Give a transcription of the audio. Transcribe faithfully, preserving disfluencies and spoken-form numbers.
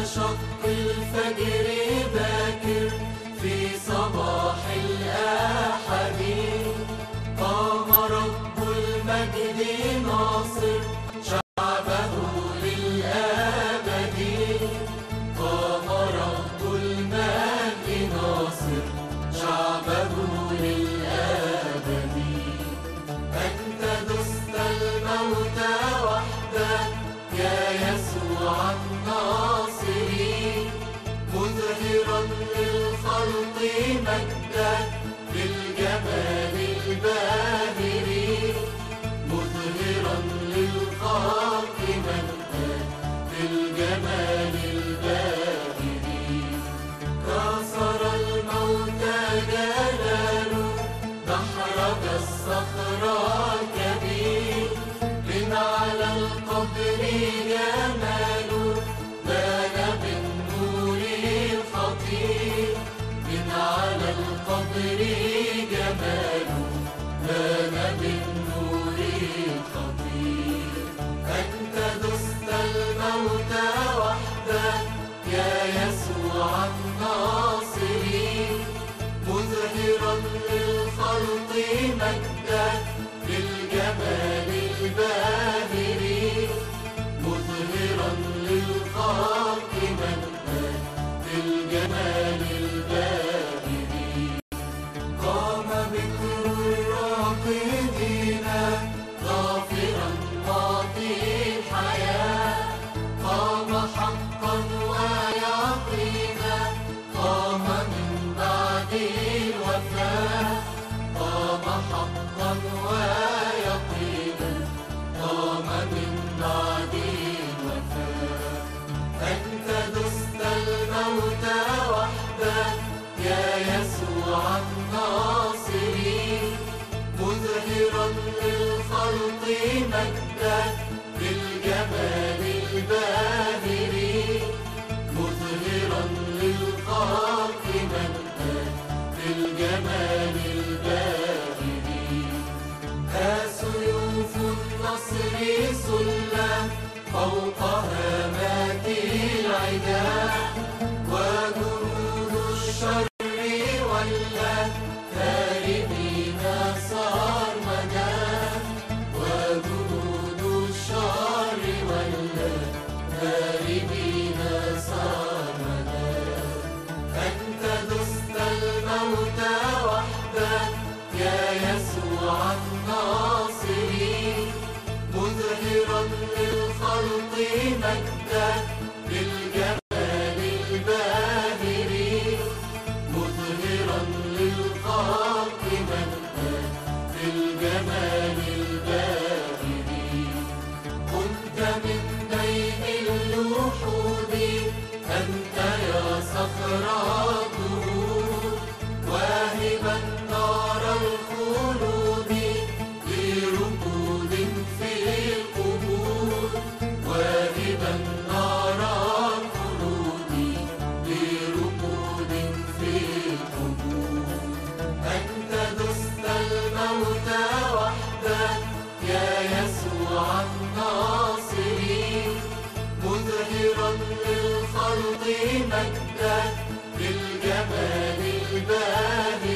شق الفجر باكر في صباح الأحد قام رب المجد ناصر شعبه للأبد. قام رب المجد ناصر شعبه للأبد. أنت دست الموت وحدك يا يسوع الناصري، مظهرا للخلق مجدك بالجمال الباهر، مظهرا للخلق مجدك بالجمال الباهر. كسر الموت جلاله دحرج الصخر الكبير، من على القبر جماله بان بالنور الخطير، من على القبر جماله بان بالنور الخطير. أنت دست الموت وحدك يا يسوع الناصري، مظهرا للخلق مجدك بالجمال الباهر، مظهرا للخلق مجدك بالجمال الباهر. قام بكر الراقدين غافرا معطي الحياة، قام حقا ويقينا، قام من بعد الوفاة، قام حقا ويقينا، قام من بعد الوفاة. أنت دست الموت وحدك يا يسوع الناصري، مظهرا للخلق مجدك بالجمال الباهر، مظهرا للخلق مجدك بالجمال الباهر. ها سيوف النصر سلت فوق هامات العداء، وجنود الشر ولت هاربين صرمدا، وجنود الشر ولت هاربين صرمدا. أنت دست الموت وحدك يا يسوع الناصري، مظهرا للخلق مجدك بالجمال الباهر، مظهرا للخلق مجدك بالجمال الباهر. كنت من بين اللحود أنت يا صخر الدهور، واهبا نار الخلود لركود في القبور، واهبا نار الخلود لركود في القبور. أنت دست الموت وحدك يا يسوع الناصري، مظهرا للخلق مجدك بالجمال الباهر،